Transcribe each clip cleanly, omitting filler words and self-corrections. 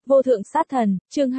Vô thượng sát thần, chương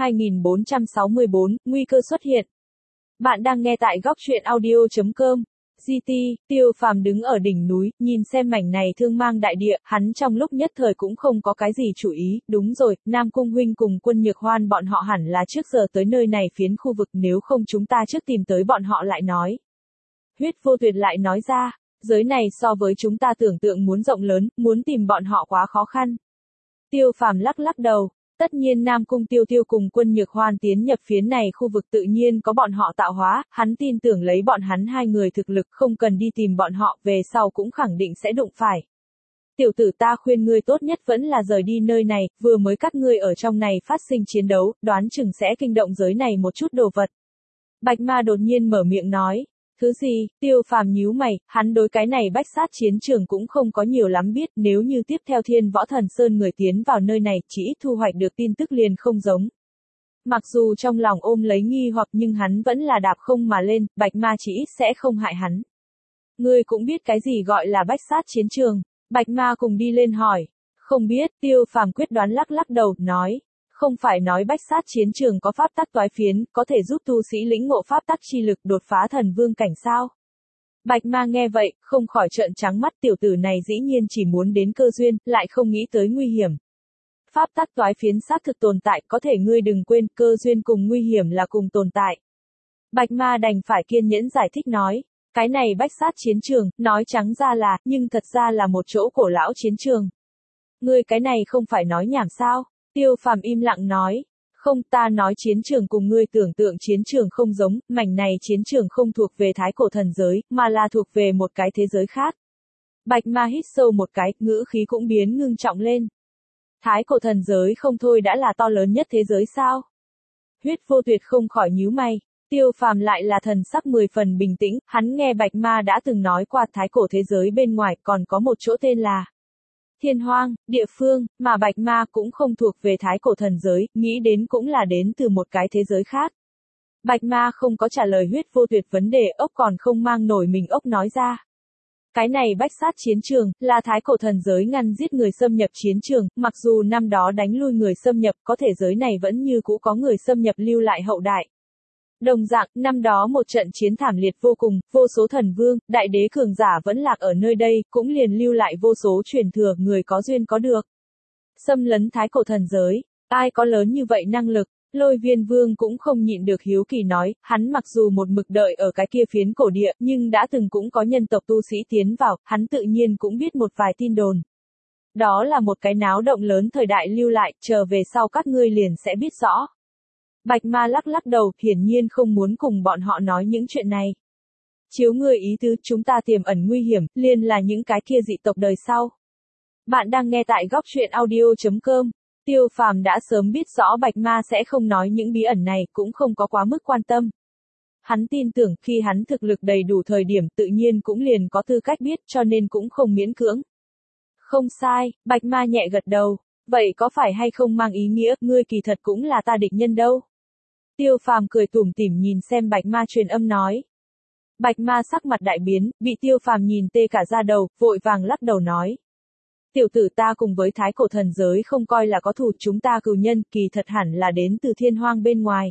2464, nguy cơ xuất hiện. Bạn đang nghe tại góc truyện audio.com. GT, Tiêu Phàm đứng ở đỉnh núi, nhìn xem mảnh này thương mang đại địa, hắn trong lúc nhất thời cũng không có cái gì chủ ý, đúng rồi, Nam Cung huynh cùng Quân Nhược Hoan bọn họ hẳn là trước giờ tới nơi này phiến khu vực, nếu không chúng ta trước tìm tới bọn họ lại nói. Huyết Vô Tuyệt lại nói ra, giới này so với chúng ta tưởng tượng muốn rộng lớn, muốn tìm bọn họ quá khó khăn. Tiêu Phàm lắc lắc đầu. Tất nhiên Nam Cung Tiêu Tiêu cùng Quân Nhược Hoan tiến nhập phiến này khu vực tự nhiên có bọn họ tạo hóa, hắn tin tưởng lấy bọn hắn hai người thực lực không cần đi tìm bọn họ về sau cũng khẳng định sẽ đụng phải. Tiểu tử ta khuyên ngươi tốt nhất vẫn là rời đi nơi này, vừa mới các ngươi ở trong này phát sinh chiến đấu, đoán chừng sẽ kinh động giới này một chút đồ vật. Bạch Ma đột nhiên mở miệng nói. Thứ gì? Tiêu Phàm nhíu mày, hắn đối cái này bách sát chiến trường cũng không có nhiều lắm biết, nếu như tiếp theo Thiên Võ Thần Sơn người tiến vào nơi này, chỉ ít thu hoạch được tin tức liền không giống. Mặc dù trong lòng ôm lấy nghi hoặc nhưng hắn vẫn là đạp không mà lên, Bạch Ma chỉ ít sẽ không hại hắn. Ngươi cũng biết cái gì gọi là bách sát chiến trường? Bạch Ma cùng đi lên hỏi. Không biết, Tiêu Phàm quyết đoán lắc lắc đầu, nói. Không phải nói bách sát chiến trường có pháp tắc toái phiến, có thể giúp tu sĩ lĩnh ngộ pháp tắc chi lực đột phá thần vương cảnh sao? Bạch Ma nghe vậy, không khỏi trợn trắng mắt, tiểu tử này dĩ nhiên chỉ muốn đến cơ duyên, lại không nghĩ tới nguy hiểm. Pháp tắc toái phiến xác thực tồn tại, có thể ngươi đừng quên, cơ duyên cùng nguy hiểm là cùng tồn tại. Bạch Ma đành phải kiên nhẫn giải thích nói, cái này bách sát chiến trường, nói trắng ra là, nhưng thật ra là một chỗ cổ lão chiến trường. Ngươi cái này không phải nói nhảm sao? Tiêu Phàm im lặng nói, không, ta nói chiến trường cùng ngươi tưởng tượng chiến trường không giống, mảnh này chiến trường không thuộc về thái cổ thần giới, mà là thuộc về một cái thế giới khác. Bạch Ma hít sâu một cái, ngữ khí cũng biến ngưng trọng lên. Thái cổ thần giới không thôi đã là to lớn nhất thế giới sao? Huyết Vô Tuyệt không khỏi nhíu mày. Tiêu Phàm lại là thần sắc 10 phần bình tĩnh, hắn nghe Bạch Ma đã từng nói qua thái cổ thế giới bên ngoài còn có một chỗ tên là Thiên Hoang, địa phương, mà Bạch Ma cũng không thuộc về thái cổ thần giới, nghĩ đến cũng là đến từ một cái thế giới khác. Bạch Ma không có trả lời Huyết Vô Tuyệt vấn đề, ốc còn không mang nổi mình ốc nói ra. Cái này bách sát chiến trường, là thái cổ thần giới ngăn giết người xâm nhập chiến trường, mặc dù năm đó đánh lui người xâm nhập, có thể giới này vẫn như cũ có người xâm nhập lưu lại hậu đại. Đồng dạng, năm đó một trận chiến thảm liệt vô cùng, vô số thần vương, đại đế cường giả vẫn lạc ở nơi đây, cũng liền lưu lại vô số truyền thừa, người có duyên có được. Xâm lấn thái cổ thần giới, ai có lớn như vậy năng lực? Lôi Viên Vương cũng không nhịn được hiếu kỳ nói, hắn mặc dù một mực đợi ở cái kia phiến cổ địa, nhưng đã từng cũng có nhân tộc tu sĩ tiến vào, hắn tự nhiên cũng biết một vài tin đồn. Đó là một cái náo động lớn thời đại lưu lại, chờ về sau các ngươi liền sẽ biết rõ. Bạch Ma lắc lắc đầu, hiển nhiên không muốn cùng bọn họ nói những chuyện này. Chiếu ngươi ý tứ, chúng ta tiềm ẩn nguy hiểm, liền là những cái kia dị tộc đời sau. Bạn đang nghe tại góc truyện audio.com. Tiêu Phàm đã sớm biết rõ Bạch Ma sẽ không nói những bí ẩn này, cũng không có quá mức quan tâm. Hắn tin tưởng khi hắn thực lực đầy đủ thời điểm tự nhiên cũng liền có tư cách biết, cho nên cũng không miễn cưỡng. Không sai, Bạch Ma nhẹ gật đầu. Vậy có phải hay không mang ý nghĩa, ngươi kỳ thật cũng là ta địch nhân đâu? Tiêu Phàm cười tủm tỉm nhìn xem Bạch Ma truyền âm nói. Bạch Ma sắc mặt đại biến, bị Tiêu Phàm nhìn tê cả da đầu, vội vàng lắc đầu nói. Tiểu tử ta cùng với thái cổ thần giới không coi là có thù, chúng ta cừu nhân, kỳ thật hẳn là đến từ thiên hoang bên ngoài.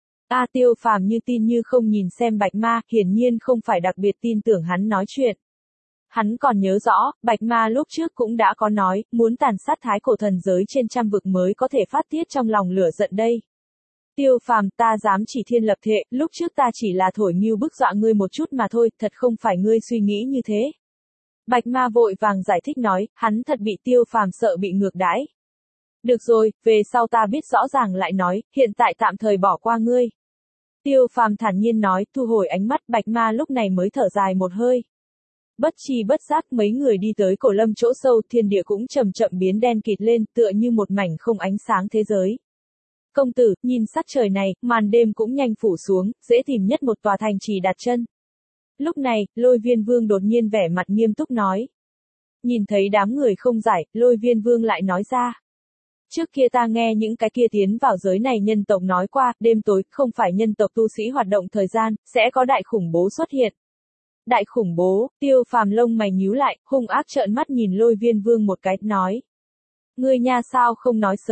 Tiêu Phàm như tin như không nhìn xem Bạch Ma, hiển nhiên không phải đặc biệt tin tưởng hắn nói chuyện. Hắn còn nhớ rõ, Bạch Ma lúc trước cũng đã có nói, muốn tàn sát thái cổ thần giới trên trăm vực mới có thể phát tiết trong lòng lửa giận đây. Tiêu Phàm, ta dám chỉ thiên lập thệ, lúc trước ta chỉ là thổi mưu bức dọa ngươi một chút mà thôi, thật không phải ngươi suy nghĩ như thế. Bạch Ma vội vàng giải thích nói, hắn thật bị Tiêu Phàm sợ bị ngược đãi. Được rồi, về sau ta biết rõ ràng lại nói, hiện tại tạm thời bỏ qua ngươi. Tiêu Phàm thản nhiên nói, thu hồi ánh mắt, Bạch Ma lúc này mới thở dài một hơi. Bất chi bất giác mấy người đi tới cổ lâm chỗ sâu, thiên địa cũng chậm chậm biến đen kịt lên, tựa như một mảnh không ánh sáng thế giới. Công tử, nhìn sắc trời này, màn đêm cũng nhanh phủ xuống, dễ tìm nhất một tòa thành trì đặt chân. Lúc này, Lôi Viên Vương đột nhiên vẻ mặt nghiêm túc nói. Nhìn thấy đám người không giải, Lôi Viên Vương lại nói ra. Trước kia ta nghe những cái kia tiến vào giới này nhân tộc nói qua, đêm tối, không phải nhân tộc tu sĩ hoạt động thời gian, sẽ có đại khủng bố xuất hiện. Đại khủng bố, Tiêu Phàm lông mày nhíu lại, hung ác trợn mắt nhìn Lôi Viên Vương một cái, nói. Ngươi nha sao không nói sớm,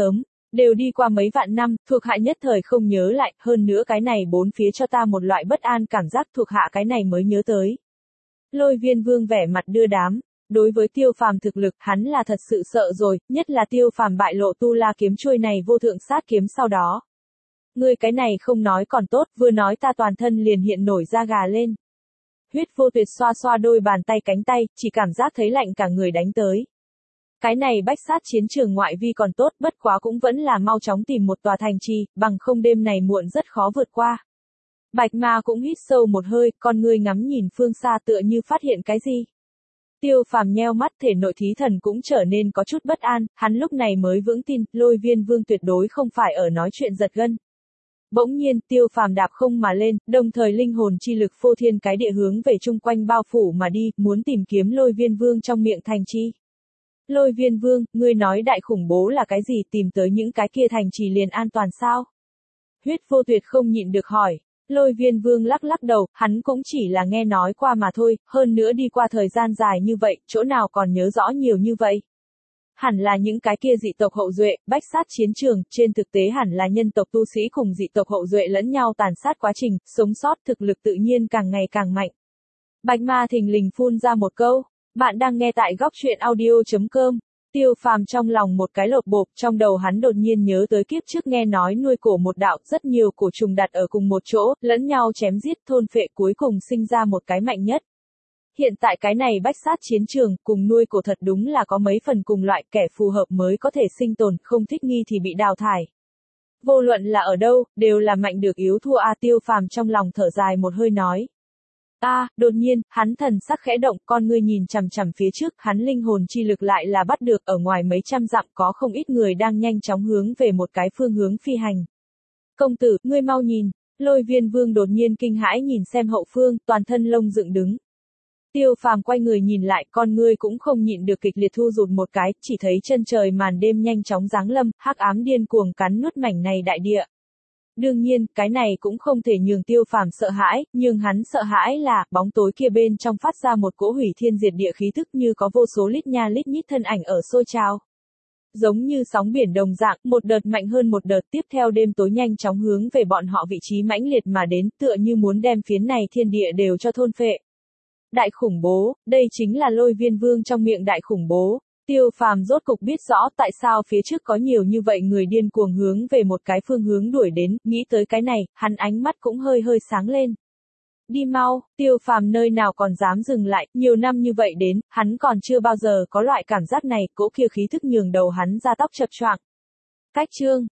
Đều đi qua mấy vạn năm, thuộc hạ nhất thời không nhớ lại, hơn nữa cái này bốn phía cho ta một loại bất an cảm giác, thuộc hạ cái này mới nhớ tới. Lôi Viên Vương vẻ mặt đưa đám. Đối với Tiêu Phàm thực lực, hắn là thật sự sợ rồi, nhất là Tiêu Phàm bại lộ tu la kiếm chuôi này vô thượng sát kiếm sau đó. Ngươi cái này không nói còn tốt, vừa nói ta toàn thân liền hiện nổi da gà lên. Huyết Vô Tuyệt xoa xoa đôi bàn tay cánh tay, chỉ cảm giác thấy lạnh cả người đánh tới. Cái này bách sát chiến trường ngoại vi còn tốt, bất quá cũng vẫn là mau chóng tìm một tòa thành trì, bằng không đêm này muộn rất khó vượt qua. Bạch Ma cũng hít sâu một hơi, con ngươi ngắm nhìn phương xa tựa như phát hiện cái gì. Tiêu Phàm nheo mắt, thể nội thí thần cũng trở nên có chút bất an, hắn lúc này mới vững tin, Lôi Viên Vương tuyệt đối không phải ở nói chuyện giật gân. Bỗng nhiên, Tiêu Phàm đạp không mà lên, đồng thời linh hồn chi lực phô thiên cái địa hướng về chung quanh bao phủ mà đi, muốn tìm kiếm Lôi Viên Vương trong miệng thành chi. Lôi Viên Vương, ngươi nói đại khủng bố là cái gì, tìm tới những cái kia thành trì liền an toàn sao? Huyết Vô Tuyệt không nhịn được hỏi. Lôi Viên Vương lắc lắc đầu, hắn cũng chỉ là nghe nói qua mà thôi, hơn nữa đi qua thời gian dài như vậy, chỗ nào còn nhớ rõ nhiều như vậy. Hẳn là những cái kia dị tộc hậu duệ, bách sát chiến trường, trên thực tế hẳn là nhân tộc tu sĩ cùng dị tộc hậu duệ lẫn nhau tàn sát quá trình, sống sót thực lực tự nhiên càng ngày càng mạnh. Bạch Ma thình lình phun ra một câu, bạn đang nghe tại góc truyện audio.com. Tiêu Phàm trong lòng một cái lột bộp, trong đầu hắn đột nhiên nhớ tới kiếp trước nghe nói nuôi cổ một đạo, rất nhiều cổ trùng đặt ở cùng một chỗ, lẫn nhau chém giết thôn phệ cuối cùng sinh ra một cái mạnh nhất. Hiện tại cái này bách sát chiến trường, cùng nuôi cổ thật đúng là có mấy phần cùng loại, kẻ phù hợp mới có thể sinh tồn, không thích nghi thì bị đào thải. Vô luận là ở đâu, đều là mạnh được yếu thua a. Tiêu Phàm trong lòng thở dài một hơi nói. Đột nhiên, hắn thần sắc khẽ động, con ngươi nhìn chằm chằm phía trước, hắn linh hồn chi lực lại là bắt được ở ngoài mấy trăm dặm có không ít người đang nhanh chóng hướng về một cái phương hướng phi hành. Công tử, ngươi mau nhìn, Lôi Viên Vương đột nhiên kinh hãi nhìn xem hậu phương, toàn thân lông dựng đứng. Tiêu Phàm quay người nhìn lại, con ngươi cũng không nhịn được kịch liệt thu rụt một cái, chỉ thấy chân trời màn đêm nhanh chóng giáng lâm, hắc ám điên cuồng cắn nuốt mảnh này đại địa. Đương nhiên, cái này cũng không thể nhường Tiêu Phàm sợ hãi, nhưng hắn sợ hãi là, bóng tối kia bên trong phát ra một cỗ hủy thiên diệt địa khí thức như có vô số lít nha lít nhít thân ảnh ở sôi trào. Giống như sóng biển đồng dạng, một đợt mạnh hơn một đợt, tiếp theo đêm tối nhanh chóng hướng về bọn họ vị trí mãnh liệt mà đến, tựa như muốn đem phiến này thiên địa đều cho thôn phệ. Đại khủng bố, đây chính là Lôi Viên Vương trong miệng đại khủng bố. Tiêu Phàm rốt cục biết rõ tại sao phía trước có nhiều như vậy người điên cuồng hướng về một cái phương hướng đuổi đến, nghĩ tới cái này, hắn ánh mắt cũng hơi hơi sáng lên. Đi mau, Tiêu Phàm nơi nào còn dám dừng lại, nhiều năm như vậy đến, hắn còn chưa bao giờ có loại cảm giác này, cỗ kia khí thức nhường đầu hắn ra tóc chập choạng. Cách chương